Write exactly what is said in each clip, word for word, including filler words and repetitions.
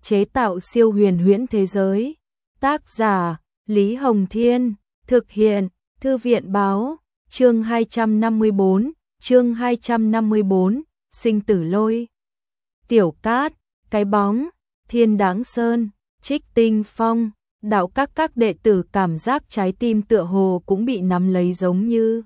chế tạo siêu huyền huyễn thế giới. Tác giả Lý Hồng Thiên, thực hiện Thư viện Báo, chương hai trăm năm mươi tư, chương hai trăm năm mươi tư, Sinh tử lôi. Tiểu Cát, Cái bóng, Thiên Đáng Sơn, Trích Tinh Phong, đạo các các đệ tử cảm giác trái tim tựa hồ cũng bị nắm lấy giống như.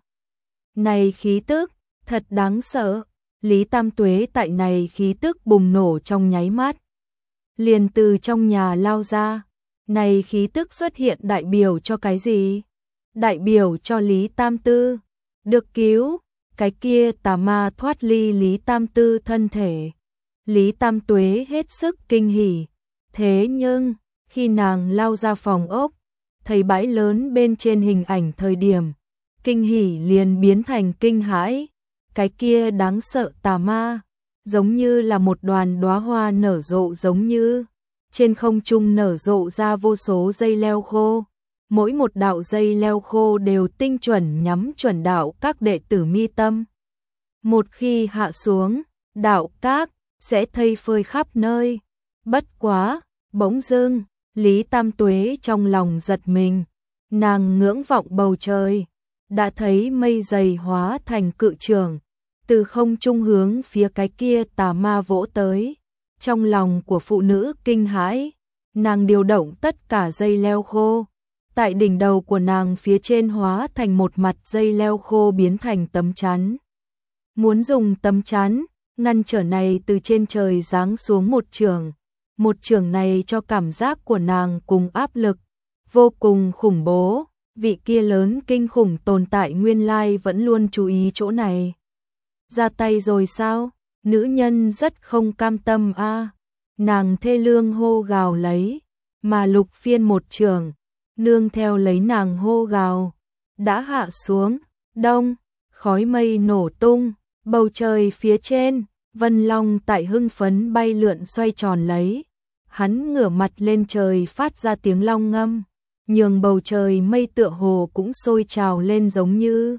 Này khí tức, thật đáng sợ. Lý Tam Tuế tại này khí tức bùng nổ trong nháy mắt. Liền từ trong nhà lao ra. Này khí tức xuất hiện đại biểu cho cái gì? Đại biểu cho Lý Tam Tư. Được cứu, cái kia tà ma thoát ly Lý Tam Tư thân thể. Lý Tam Tuế hết sức kinh hỉ. Thế nhưng, khi nàng lao ra phòng ốc, thấy bãi lớn bên trên hình ảnh thời điểm, kinh hỉ liền biến thành kinh hãi. Cái kia đáng sợ tà ma, giống như là một đoàn đóa hoa nở rộ giống như. Trên không trung nở rộ ra vô số dây leo khô. Mỗi một đạo dây leo khô đều tinh chuẩn nhắm chuẩn đạo các đệ tử mi tâm. Một khi hạ xuống, đạo các sẽ thây phơi khắp nơi. Bất quá, bỗng dưng, Lý Tam Tuế trong lòng giật mình. Nàng ngưỡng vọng bầu trời, đã thấy mây dày hóa thành cự trường, từ không trung hướng phía cái kia tà ma vỗ tới. Trong lòng của phụ nữ kinh hãi, nàng điều động tất cả dây leo khô. Tại đỉnh đầu của nàng phía trên hóa thành một mặt dây leo khô biến thành tấm chắn. Muốn dùng tấm chắn, ngăn trở này từ trên trời giáng xuống một trường. Một trường này cho cảm giác của nàng cùng áp lực, vô cùng khủng bố. Vị kia lớn kinh khủng tồn tại nguyên lai vẫn luôn chú ý chỗ này. Ra tay rồi sao? Nữ nhân rất không cam tâm a. À. Nàng thê lương hô gào lấy, mà Lục Phiên một trường, nương theo lấy nàng hô gào, đã hạ xuống. Đông, khói mây nổ tung, bầu trời phía trên, Vân Long tại hưng phấn bay lượn xoay tròn lấy. Hắn ngửa mặt lên trời phát ra tiếng long ngâm, nhường bầu trời mây tựa hồ cũng sôi trào lên giống như.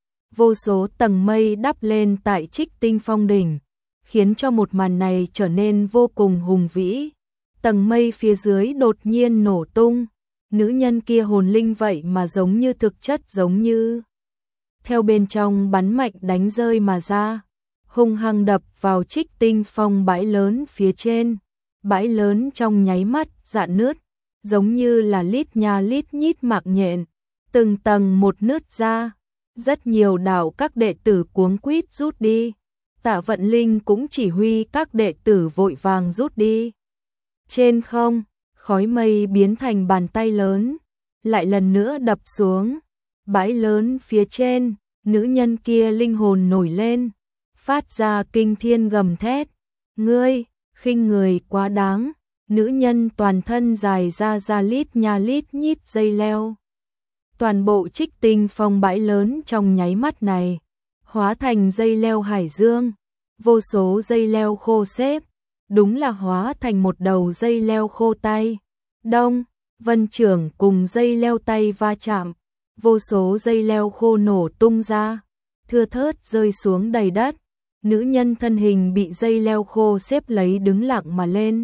Vô số tầng mây đắp lên tại Trích Tinh Phong đỉnh, khiến cho một màn này trở nên vô cùng hùng vĩ. Tầng mây phía dưới đột nhiên nổ tung, nữ nhân kia hồn linh vậy mà giống như thực chất giống như. Theo bên trong bắn mạnh đánh rơi mà ra, hung hăng đập vào Trích Tinh Phong bãi lớn phía trên. Bãi lớn trong nháy mắt rạn nứt, giống như là lít nha lít nhít mạng nhện, từng tầng một nứt ra. Rất nhiều đạo các đệ tử cuống quýt rút đi. Tạ Vận Linh cũng chỉ huy các đệ tử vội vàng rút đi. Trên không, khói mây biến thành bàn tay lớn, lại lần nữa đập xuống. Bãi lớn phía trên, nữ nhân kia linh hồn nổi lên, phát ra kinh thiên gầm thét. Ngươi, khinh người quá đáng. Nữ nhân toàn thân dài ra ra lít nha lít nhít dây leo. Toàn bộ Trích Tinh Phong bãi lớn trong nháy mắt này hóa thành dây leo hải dương. Vô số dây leo khô xếp, đúng là hóa thành một đầu dây leo khô tay. Đông, Vân Trưởng cùng dây leo tay va chạm, vô số dây leo khô nổ tung ra, thưa thớt rơi xuống đầy đất. Nữ nhân thân hình bị dây leo khô xếp lấy đứng lặng mà lên.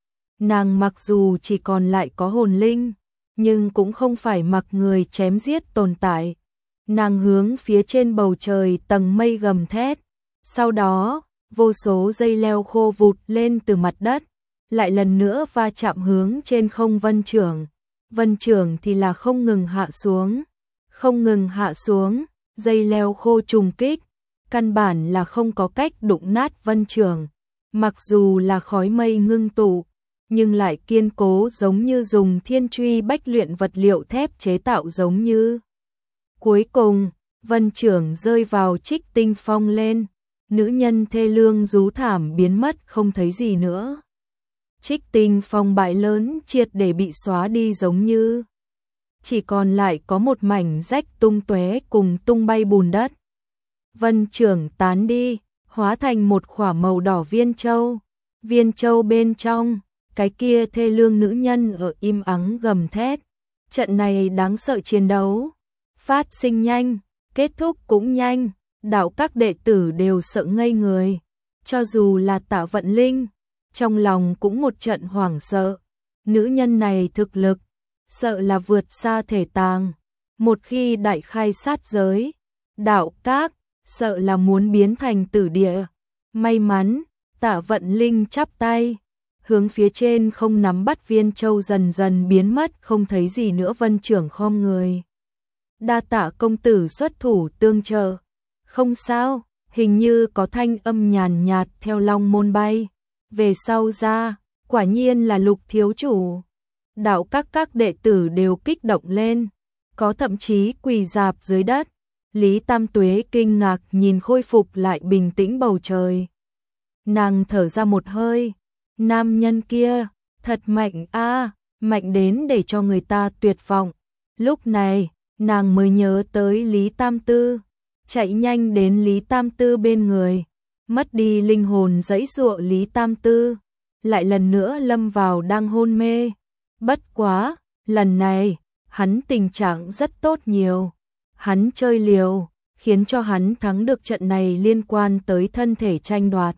Nàng mặc dù chỉ còn lại có hồn linh, nhưng cũng không phải mặc người chém giết tồn tại. Nàng hướng phía trên bầu trời tầng mây gầm thét. Sau đó, vô số dây leo khô vụt lên từ mặt đất, lại lần nữa va chạm hướng trên không Vân Trưởng. Vân Trưởng thì là không ngừng hạ xuống, không ngừng hạ xuống, dây leo khô trùng kích, căn bản là không có cách đụng nát Vân Trưởng. Mặc dù là khói mây ngưng tụ, nhưng lại kiên cố giống như dùng thiên truy bách luyện vật liệu thép chế tạo giống như. Cuối cùng, Vân Trưởng rơi vào Trích Tinh Phong lên, nữ nhân thê lương rú thảm biến mất không thấy gì nữa. Trích Tinh Phong bãi lớn triệt để bị xóa đi giống như. Chỉ còn lại có một mảnh rách tung tóe cùng tung bay bùn đất. Vân Trưởng tán đi, hóa thành một khỏa màu đỏ viên châu. Viên châu bên trong, cái kia thê lương nữ nhân ở im ắng gầm thét. Trận này đáng sợ chiến đấu, phát sinh nhanh, kết thúc cũng nhanh, đạo các đệ tử đều sợ ngây người. Cho dù là Tạ Vận Linh, trong lòng cũng một trận hoảng sợ. Nữ nhân này thực lực, sợ là vượt xa thể tàng. Một khi đại khai sát giới, đạo các, sợ là muốn biến thành tử địa. May mắn, Tạ Vận Linh chắp tay, hướng phía trên không nắm bắt viên châu dần dần biến mất không thấy gì nữa. Vân trưởng khom người. Đa tạ công tử xuất thủ tương trợ. Không sao, hình như có thanh âm nhàn nhạt theo long môn bay. Về sau ra, quả nhiên là Lục thiếu chủ. Đạo các các đệ tử đều kích động lên, có thậm chí quỳ rạp dưới đất. Lý Tam Tuế kinh ngạc nhìn khôi phục lại bình tĩnh bầu trời. Nàng thở ra một hơi, nam nhân kia, thật mạnh a, mạnh đến để cho người ta tuyệt vọng. Lúc này, nàng mới nhớ tới Lý Tam Tư, chạy nhanh đến Lý Tam Tư bên người, mất đi linh hồn giãy giụa Lý Tam Tư, lại lần nữa lâm vào đang hôn mê. Bất quá, lần này, hắn tình trạng rất tốt nhiều. Hắn chơi liều, khiến cho hắn thắng được trận này liên quan tới thân thể tranh đoạt.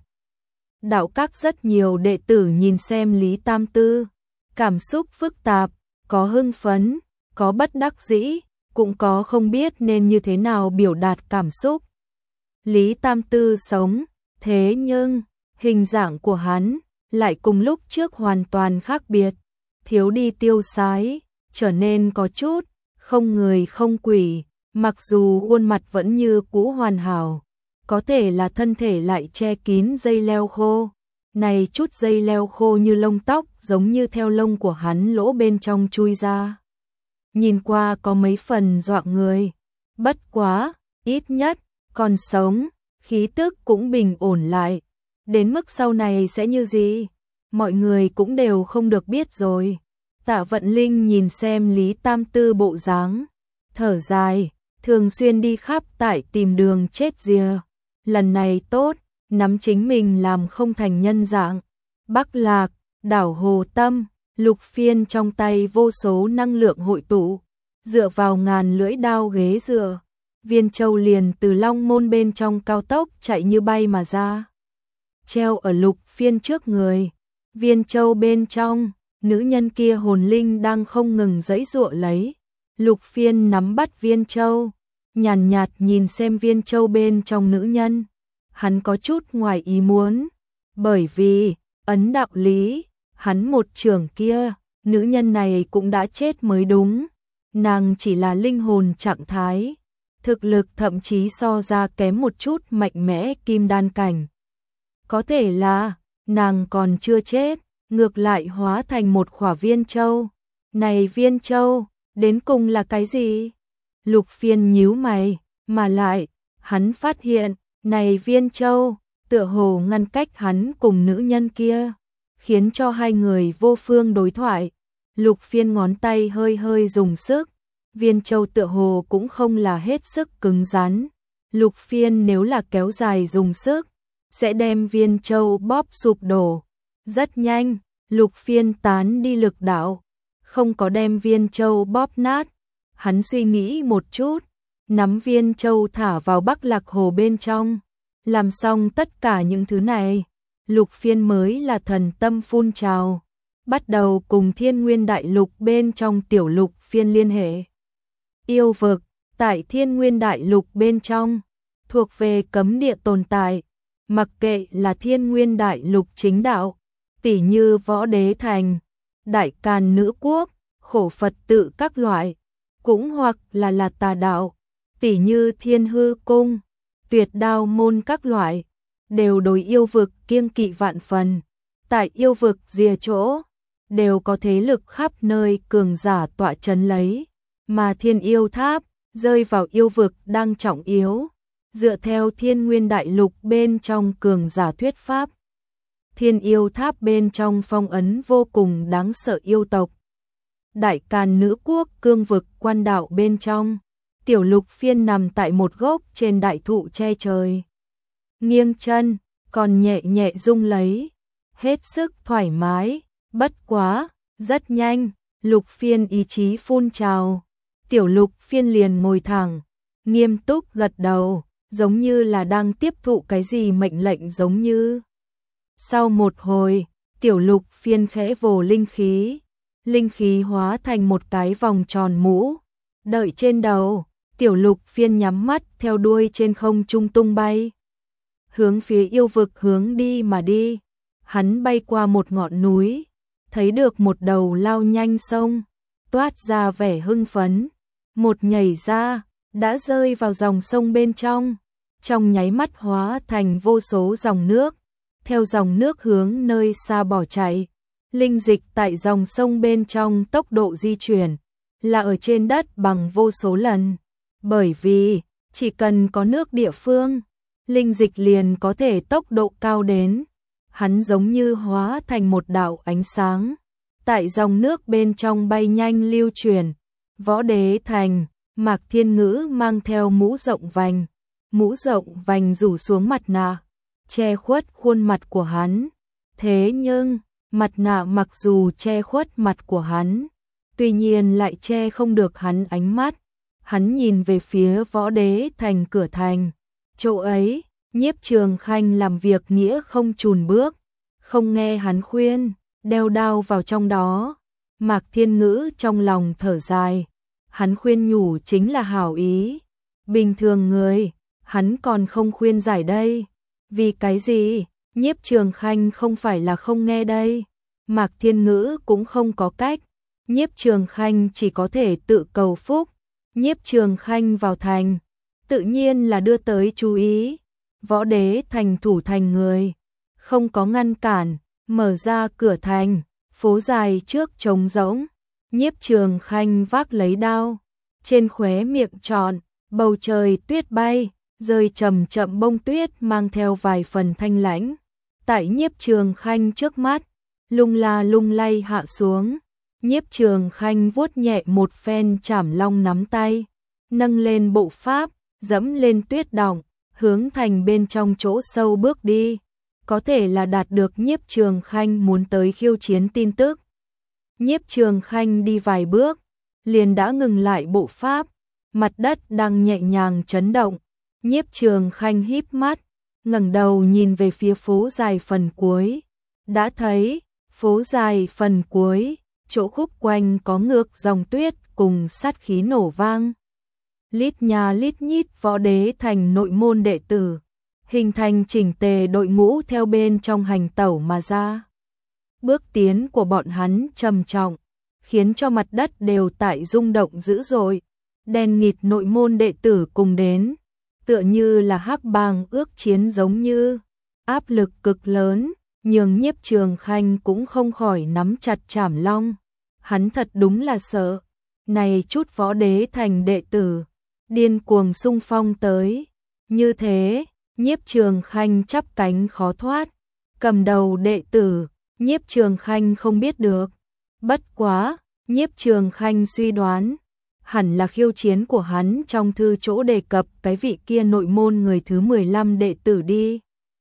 Đạo các rất nhiều đệ tử nhìn xem Lý Tam Tư, cảm xúc phức tạp, có hưng phấn, có bất đắc dĩ, cũng có không biết nên như thế nào biểu đạt cảm xúc. Lý Tam Tư sống, thế nhưng, hình dạng của hắn lại cùng lúc trước hoàn toàn khác biệt, thiếu đi tiêu sái, trở nên có chút không người không quỷ. Mặc dù khuôn mặt vẫn như cũ hoàn hảo, có thể là thân thể lại che kín dây leo khô. Này chút dây leo khô như lông tóc giống như theo lông của hắn lỗ bên trong chui ra. Nhìn qua có mấy phần dọa người. Bất quá, ít nhất, còn sống, khí tức cũng bình ổn lại. Đến mức sau này sẽ như gì? Mọi người cũng đều không được biết rồi. Tạ Vận Linh nhìn xem Lý Tam Tư bộ dáng, thở dài. Thường xuyên đi khắp tại tìm đường chết rìa. Lần này tốt, nắm chính mình làm không thành nhân dạng. Bắc Lạc, đảo Hồ Tâm, Lục Phiên trong tay vô số năng lượng hội tụ, dựa vào ngàn lưỡi đao ghế dựa. Viên châu liền từ long môn bên trong cao tốc chạy như bay mà ra. Treo ở Lục Phiên trước người. Viên châu bên trong, nữ nhân kia hồn linh đang không ngừng giãy giụa lấy. Lục Phiên nắm bắt viên châu, nhàn nhạt nhìn xem viên châu bên trong nữ nhân. Hắn có chút ngoài ý muốn, bởi vì, ấn đạo lý, hắn một trường kia, nữ nhân này cũng đã chết mới đúng. Nàng chỉ là linh hồn trạng thái, thực lực thậm chí so ra kém một chút mạnh mẽ kim đan cảnh. Có thể là, nàng còn chưa chết, ngược lại hóa thành một khỏa viên châu. Này viên châu, đến cùng là cái gì? Lục Phiên nhíu mày, mà lại, hắn phát hiện, này viên châu, tựa hồ ngăn cách hắn cùng nữ nhân kia, khiến cho hai người vô phương đối thoại. Lục Phiên ngón tay hơi hơi dùng sức, viên châu tựa hồ cũng không là hết sức cứng rắn. Lục Phiên nếu là kéo dài dùng sức, sẽ đem viên châu bóp sụp đổ. Rất nhanh, Lục Phiên tán đi lực đạo, không có đem viên châu bóp nát. Hắn suy nghĩ một chút, nắm viên châu thả vào Bắc Lạc Hồ bên trong. Làm xong tất cả những thứ này, Lục Phiên mới là thần tâm phun trào, bắt đầu cùng Thiên Nguyên Đại Lục bên trong tiểu Lục Phiên liên hệ. Yêu vực, tại Thiên Nguyên Đại Lục bên trong, thuộc về cấm địa tồn tại, mặc kệ là Thiên Nguyên Đại Lục chính đạo, tỉ như Võ Đế Thành, Đại Càn Nữ Quốc, Khổ Phật tự các loại, cũng hoặc là là tà đạo, tỉ như Thiên Hư Cung, Tuyệt Đao môn các loại, đều đối yêu vực kiêng kỵ vạn phần. Tại yêu vực rìa chỗ, đều có thế lực khắp nơi cường giả tọa trấn lấy, mà Thiên Yêu Tháp rơi vào yêu vực đang trọng yếu, dựa theo Thiên Nguyên Đại Lục bên trong cường giả thuyết pháp. Thiên Yêu Tháp bên trong phong ấn vô cùng đáng sợ yêu tộc. Đại Càn Nữ Quốc cương vực quan đạo bên trong, tiểu Lục Phiên nằm tại một gốc trên đại thụ che trời. Nghiêng chân, còn nhẹ nhẹ rung lấy, hết sức thoải mái, bất quá, rất nhanh, Lục Phiên ý chí phun trào. Tiểu Lục Phiên liền ngồi thẳng, nghiêm túc gật đầu, giống như là đang tiếp thụ cái gì mệnh lệnh giống như. Sau một hồi, Tiểu Lục Phiên khẽ vồ linh khí, linh khí hóa thành một cái vòng tròn mũ, đợi trên đầu, Tiểu Lục Phiên nhắm mắt theo đuôi trên không trung tung bay. Hướng phía yêu vực hướng đi mà đi, hắn bay qua một ngọn núi, thấy được một đầu lao nhanh sông, toát ra vẻ hưng phấn, một nhảy ra, đã rơi vào dòng sông bên trong, trong nháy mắt hóa thành vô số dòng nước, theo dòng nước hướng nơi xa bỏ chạy. Linh dịch tại dòng sông bên trong tốc độ di chuyển là ở trên đất bằng vô số lần, bởi vì chỉ cần có nước địa phương, linh dịch liền có thể tốc độ cao đến. Hắn giống như hóa thành một đạo ánh sáng, tại dòng nước bên trong bay nhanh lưu chuyển. Võ Đế Thành, Mạc Thiên Ngữ mang theo mũ rộng vành, mũ rộng vành rủ xuống mặt nạ, che khuất khuôn mặt của hắn. Thế nhưng, mặt nạ mặc dù che khuất mặt của hắn, tuy nhiên lại che không được hắn ánh mắt. Hắn nhìn về phía Võ Đế Thành cửa thành, chỗ ấy, Nhiếp Trường Khanh làm việc nghĩa không chùn bước, không nghe hắn khuyên, đeo đao vào trong đó. Mạc Thiên Ngữ trong lòng thở dài, hắn khuyên nhủ chính là hảo ý, bình thường người, hắn còn không khuyên giải đây. Vì cái gì? Nhiếp Trường Khanh không phải là không nghe đây. Mạc Thiên Ngữ cũng không có cách, Nhiếp Trường Khanh chỉ có thể tự cầu phúc. Nhiếp Trường Khanh vào thành, tự nhiên là đưa tới chú ý. Võ Đế Thành thủ thành người, không có ngăn cản, mở ra cửa thành, phố dài trước trống rỗng. Nhiếp Trường Khanh vác lấy đao, trên khóe miệng tròn, bầu trời tuyết bay, rơi chậm chậm bông tuyết mang theo vài phần thanh lãnh. Tại Nhiếp Trường Khanh trước mắt, lung la lung lay hạ xuống. Nhiếp Trường Khanh vuốt nhẹ một phen Trảm Long nắm tay, nâng lên bộ pháp, dẫm lên tuyết đọng, hướng thành bên trong chỗ sâu bước đi. Có thể là đạt được Nhiếp Trường Khanh muốn tới khiêu chiến tin tức. Nhiếp Trường Khanh đi vài bước, liền đã ngừng lại bộ pháp, mặt đất đang nhẹ nhàng chấn động. Nhiếp Trường Khanh híp mắt, ngẩng đầu nhìn về phía phố dài phần cuối, đã thấy phố dài phần cuối, chỗ khúc quanh có ngược dòng tuyết cùng sát khí nổ vang. Lít nhà lít nhít Võ Đế Thành nội môn đệ tử, hình thành chỉnh tề đội ngũ theo bên trong hành tẩu mà ra. Bước tiến của bọn hắn trầm trọng, khiến cho mặt đất đều tại rung động dữ dội. Đen nghịt nội môn đệ tử cùng đến, tựa như là hắc bang ước chiến giống như. Áp lực cực lớn, nhường Nhiếp Trường Khanh cũng không khỏi nắm chặt Trảm Long. Hắn thật đúng là sợ, này chút Võ Đế Thành đệ tử, điên cuồng xung phong tới. Như thế, Nhiếp Trường Khanh chắp cánh khó thoát. Cầm đầu đệ tử, Nhiếp Trường Khanh không biết được. Bất quá, Nhiếp Trường Khanh suy đoán, hẳn là khiêu chiến của hắn trong thư chỗ đề cập cái vị kia nội môn người thứ mười lăm đệ tử đi.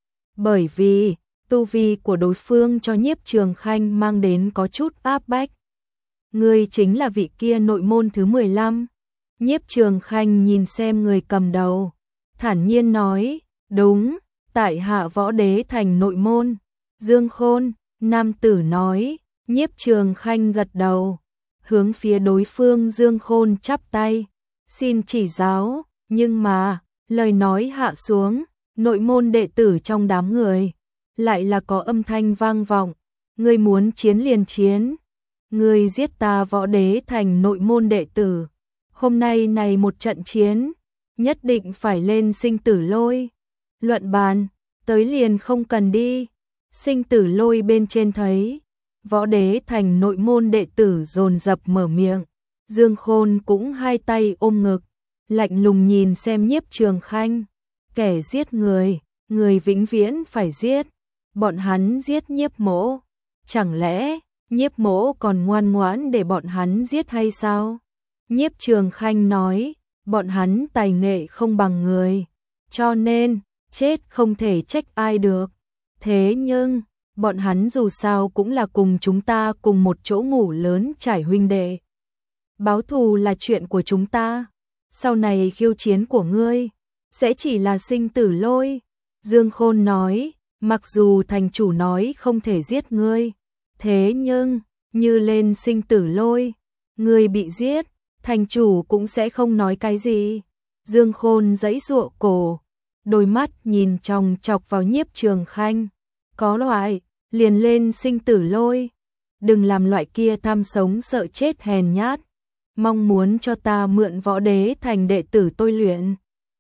Bởi vì, tu vi của đối phương cho Nhiếp Trường Khanh mang đến có chút áp bách. Người chính là vị kia nội môn thứ mười lăm. Nhiếp Trường Khanh nhìn xem người cầm đầu, thản nhiên nói, đúng, tại hạ Võ Đế Thành nội môn. Dương Khôn, nam tử nói. Nhiếp Trường Khanh gật đầu, hướng phía đối phương Dương Khôn chắp tay, xin chỉ giáo. Nhưng mà, lời nói hạ xuống, nội môn đệ tử trong đám người, lại là có âm thanh vang vọng, ngươi muốn chiến liền chiến, ngươi giết ta Võ Đế Thành nội môn đệ tử, hôm nay này một trận chiến, nhất định phải lên sinh tử lôi. Luận bàn, tới liền không cần đi. Sinh tử lôi bên trên thấy, Võ Đế Thành nội môn đệ tử dồn dập mở miệng. Dương Khôn cũng hai tay ôm ngực, lạnh lùng nhìn xem Nhiếp Trường Khanh. Kẻ giết người, người vĩnh viễn phải giết. Bọn hắn giết Nhiếp Mỗ, chẳng lẽ Nhiếp Mỗ còn ngoan ngoãn để bọn hắn giết hay sao? Nhiếp Trường Khanh nói, bọn hắn tài nghệ không bằng người, cho nên chết không thể trách ai được. Thế nhưng, bọn hắn dù sao cũng là cùng chúng ta cùng một chỗ ngủ lớn trải huynh đệ. Báo thù là chuyện của chúng ta, sau này khiêu chiến của ngươi sẽ chỉ là sinh tử lôi. Dương Khôn nói, Mặc dù thành chủ nói không thể giết ngươi, thế nhưng, như lên sinh tử lôi, ngươi bị giết, thành chủ cũng sẽ không nói cái gì. Dương Khôn giãy giụa cổ, đôi mắt nhìn chòng chọc vào Nhiếp Trường Khanh. Có loại, liền lên sinh tử lôi. Đừng làm loại kia tham sống sợ chết hèn nhát. Mong muốn cho ta mượn Võ Đế Thành đệ tử tôi luyện.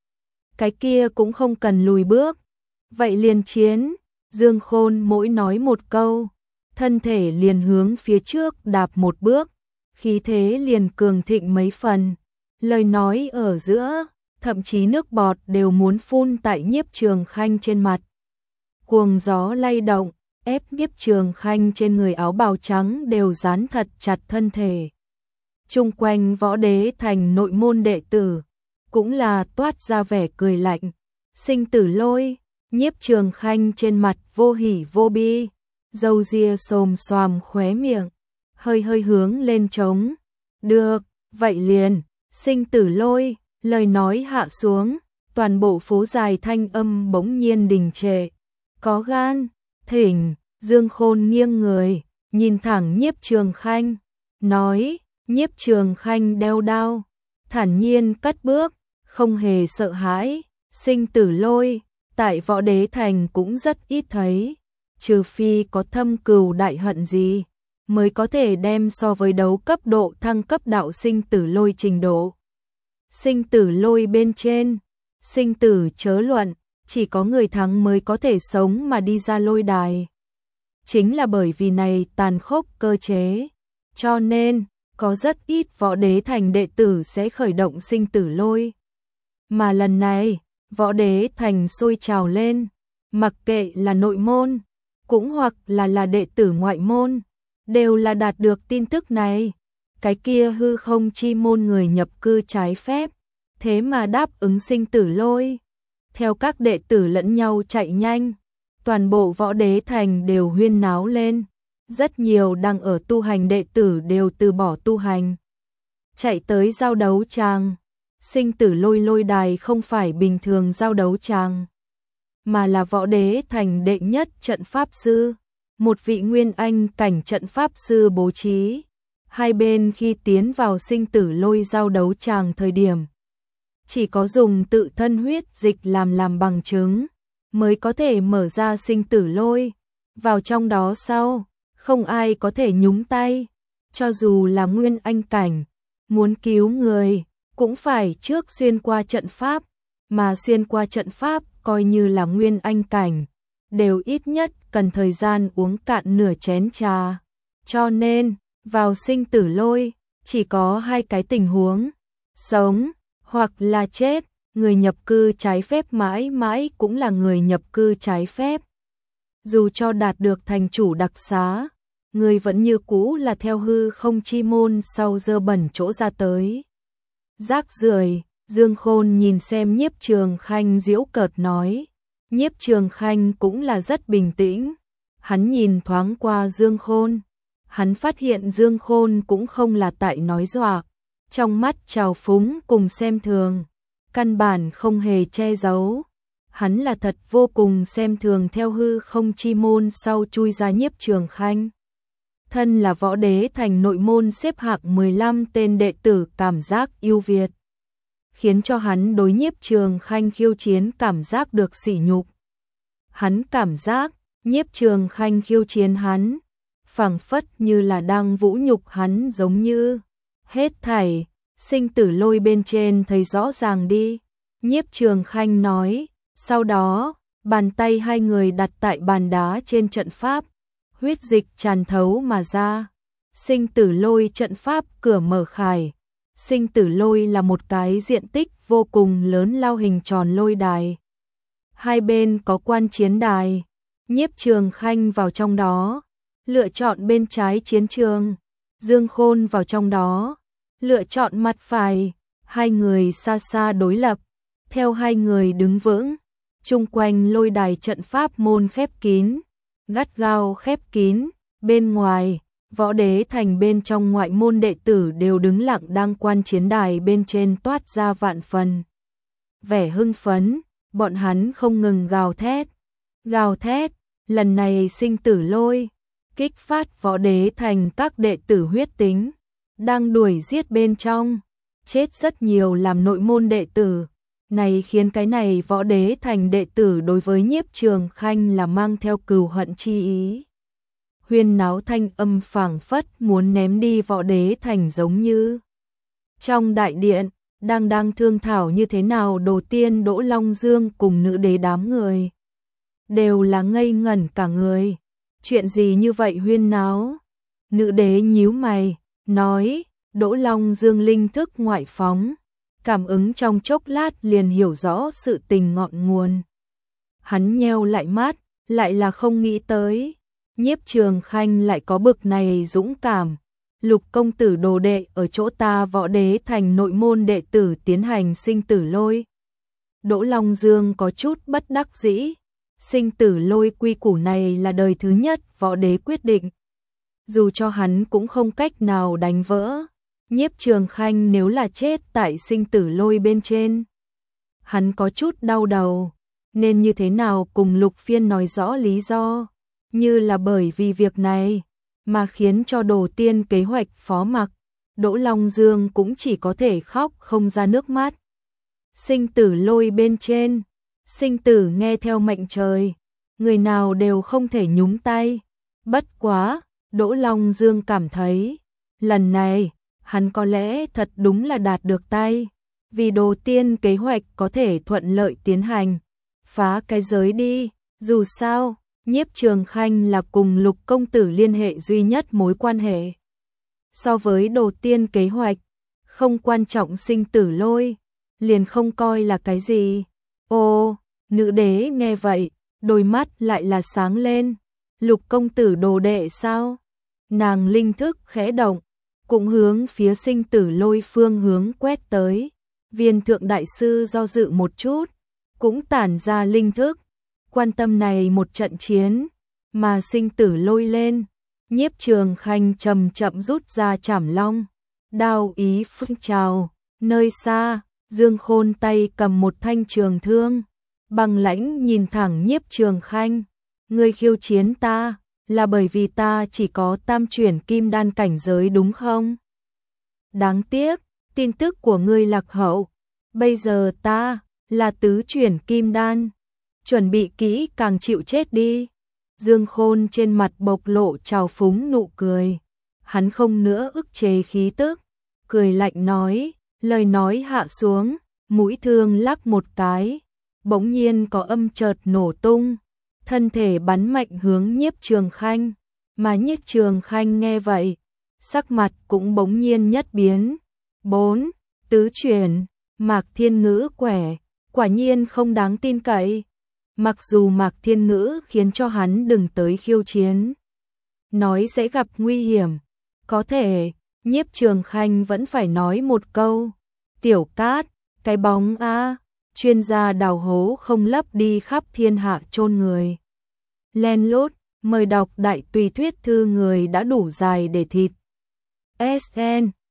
Cái kia cũng không cần lùi bước. Vậy liền chiến. Dương Khôn mỗi nói một câu, thân thể liền hướng phía trước đạp một bước, khí thế liền cường thịnh mấy phần. Lời nói ở giữa, thậm chí nước bọt đều muốn phun tại Nhiếp Trường Khanh trên mặt. Cuồng gió lay động, ép Nhiếp Trường Khanh trên người áo bào trắng đều dán thật chặt thân thể. Chung quanh Võ Đế Thành nội môn đệ tử, cũng là toát ra vẻ cười lạnh. Sinh tử lôi, Nhiếp Trường Khanh trên mặt vô hỉ vô bi, râu ria xồm xoàm khóe miệng, hơi hơi hướng lên trống. Được, vậy liền, sinh tử lôi, lời nói hạ xuống, toàn bộ phố dài thanh âm bỗng nhiên đình trệ. Có gan, thỉnh, Dương Khôn nghiêng người, nhìn thẳng Nhiếp Trường Khanh, nói, Nhiếp Trường Khanh đeo đao, thản nhiên cất bước, không hề sợ hãi. Sinh tử lôi, tại Võ Đế Thành cũng rất ít thấy, trừ phi có thâm cừu đại hận gì, mới có thể đem so với đấu cấp độ thăng cấp đạo sinh tử lôi trình độ. Sinh tử lôi bên trên, sinh tử chớ luận, chỉ có người thắng mới có thể sống mà đi ra lôi đài. Chính là bởi vì này tàn khốc cơ chế, cho nên có rất ít Võ Đế Thành đệ tử sẽ khởi động sinh tử lôi. Mà lần này, Võ Đế Thành sôi trào lên, mặc kệ là nội môn, cũng hoặc là là đệ tử ngoại môn, đều là đạt được tin tức này. Cái kia hư không chi môn người nhập cư trái phép, thế mà đáp ứng sinh tử lôi. Theo các đệ tử lẫn nhau chạy nhanh, toàn bộ Võ Đế Thành đều huyên náo lên. Rất nhiều đang ở tu hành đệ tử đều từ bỏ tu hành, chạy tới giao đấu tràng. Sinh tử lôi lôi đài không phải bình thường giao đấu tràng, mà là Võ Đế Thành đệ nhất trận pháp sư, một vị nguyên anh cảnh trận pháp sư bố trí. Hai bên khi tiến vào sinh tử lôi giao đấu tràng thời điểm, chỉ có dùng tự thân huyết dịch làm làm bằng chứng, mới có thể mở ra sinh tử lôi. Vào trong đó sau, không ai có thể nhúng tay, cho dù là nguyên anh cảnh, muốn cứu người, cũng phải trước xuyên qua trận pháp, mà xuyên qua trận pháp coi như là nguyên anh cảnh, đều ít nhất cần thời gian uống cạn nửa chén trà. Cho nên, vào sinh tử lôi, chỉ có hai cái tình huống, sống, hoặc là chết. Người nhập cư trái phép mãi mãi cũng là người nhập cư trái phép. Dù cho đạt được thành chủ đặc xá, người vẫn như cũ là theo hư không chi môn sau dơ bẩn chỗ ra tới. Rác rưởi. Dương Khôn nhìn xem Nhiếp Trường Khanh giễu cợt nói. Nhiếp Trường Khanh cũng là rất bình tĩnh. Hắn nhìn thoáng qua Dương Khôn. Hắn phát hiện Dương Khôn cũng không là tại nói dọa. Trong mắt trào phúng cùng xem thường, căn bản không hề che giấu. Hắn là thật vô cùng xem thường theo hư không chi môn sau chui ra Nhiếp Trường Khanh. Thân là Võ Đế Thành nội môn xếp hạng mười lăm tên đệ tử cảm giác ưu việt, khiến cho hắn đối Nhiếp Trường Khanh khiêu chiến cảm giác được sỉ nhục. Hắn cảm giác Nhiếp Trường Khanh khiêu chiến hắn, phảng phất như là đang vũ nhục hắn giống như. Hết thảy, sinh tử lôi bên trên thấy rõ ràng đi. Nhiếp Trường Khanh nói, sau đó, bàn tay hai người đặt tại bàn đá trên trận pháp, huyết dịch tràn thấu mà ra. Sinh tử lôi trận pháp cửa mở khải. Sinh tử lôi là một cái diện tích vô cùng lớn lao hình tròn lôi đài. Hai bên có quan chiến đài. Nhiếp Trường Khanh vào trong đó, lựa chọn bên trái chiến trường. Dương Khôn vào trong đó, lựa chọn mặt phải. Hai người xa xa đối lập. Theo hai người đứng vững, chung quanh lôi đài trận pháp môn khép kín, gắt gao khép kín. Bên ngoài, Võ Đế Thành bên trong ngoại môn đệ tử đều đứng lặng đang quan chiến đài bên trên toát ra vạn phần vẻ hưng phấn, bọn hắn không ngừng gào thét. gào thét, lần này sinh tử lôi, kích phát võ đế thành các đệ tử huyết tính, đang đuổi giết bên trong, chết rất nhiều làm nội môn đệ tử. Này khiến cái này võ đế thành đệ tử đối với Nhiếp Trường Khanh là mang theo cừu hận chi ý. Huyên náo thanh âm phảng phất muốn ném đi võ đế thành giống như. Trong đại điện, đang đang thương thảo như thế nào Đồ Tiên Đỗ Long Dương cùng nữ đế đám người. Đều là ngây ngẩn cả người. Chuyện gì như vậy huyên náo? Nữ đế nhíu mày, nói, Đỗ Long Dương linh thức ngoại phóng. Cảm ứng trong chốc lát liền hiểu rõ sự tình ngọn nguồn. Hắn nheo lại mắt, lại là không nghĩ tới. Nhiếp Trường Khanh lại có bực này dũng cảm. Lục công tử đồ đệ ở chỗ ta võ đế thành nội môn đệ tử tiến hành sinh tử lôi. Đỗ Long Dương có chút bất đắc dĩ. Sinh tử lôi quy củ này là đời thứ nhất võ đế quyết định. Dù cho hắn cũng không cách nào đánh vỡ. Nhiếp Trường Khanh nếu là chết tại sinh tử lôi bên trên. Hắn có chút đau đầu. Nên như thế nào cùng Lục Phiên nói rõ lý do. Như là bởi vì việc này. Mà khiến cho Đồ Tiên kế hoạch phó mặc. Đỗ Long Dương cũng chỉ có thể khóc không ra nước mắt. Sinh tử lôi bên trên. Sinh tử nghe theo mệnh trời. Người nào đều không thể nhúng tay. Bất quá, Đỗ Long Dương cảm thấy. Lần này, hắn có lẽ thật đúng là đạt được tay. Vì Đồ Tiên kế hoạch có thể thuận lợi tiến hành. Phá cái giới đi. Dù sao, Nhiếp Trường Khanh là cùng Lục công tử liên hệ duy nhất mối quan hệ. So với Đồ Tiên kế hoạch, không quan trọng sinh tử lôi, liền không coi là cái gì. Ô, nữ đế nghe vậy, đôi mắt lại là sáng lên. Lục công tử đồ đệ sao? Nàng linh thức khẽ động, cũng hướng phía sinh tử lôi phương hướng quét tới. Viên thượng đại sư do dự một chút, cũng tản ra linh thức. Quan tâm này một trận chiến, mà sinh tử lôi lên. Nhiếp Trường Khanh chậm chậm rút ra chảm long. Đao ý phun trào, nơi xa, Dương Khôn tay cầm một thanh trường thương. Bằng lãnh nhìn thẳng Nhiếp Trường Khanh. Ngươi khiêu chiến ta, là bởi vì ta chỉ có tam chuyển kim đan cảnh giới đúng không? Đáng tiếc, tin tức của ngươi lạc hậu. Bây giờ ta, là tứ chuyển kim đan. Chuẩn bị kỹ càng chịu chết đi. Dương Khôn trên mặt bộc lộ trào phúng nụ cười. Hắn không nữa ức chế khí tức. Cười lạnh nói, lời nói hạ xuống, mũi thương lắc một cái. Bỗng nhiên có âm chợt nổ tung. Thân thể bắn mạnh hướng Nhiếp Trường Khanh. Mà Nhiếp Trường Khanh nghe vậy. Sắc mặt cũng bỗng nhiên nhất biến. Bốn, tứ chuyển, Mạc Thiên Ngữ quẻ. Quả nhiên không đáng tin cậy. Mặc dù Mạc Thiên Ngữ khiến cho hắn đừng tới khiêu chiến. Nói sẽ gặp nguy hiểm. Có thể, Nhiếp Trường Khanh vẫn phải nói một câu. Tiểu Cát, cái bóng a, chuyên gia đào hố không lấp đi khắp thiên hạ chôn người. Len lút, mời đọc đại tùy thuyết thư người đã đủ dài để thịt. ét en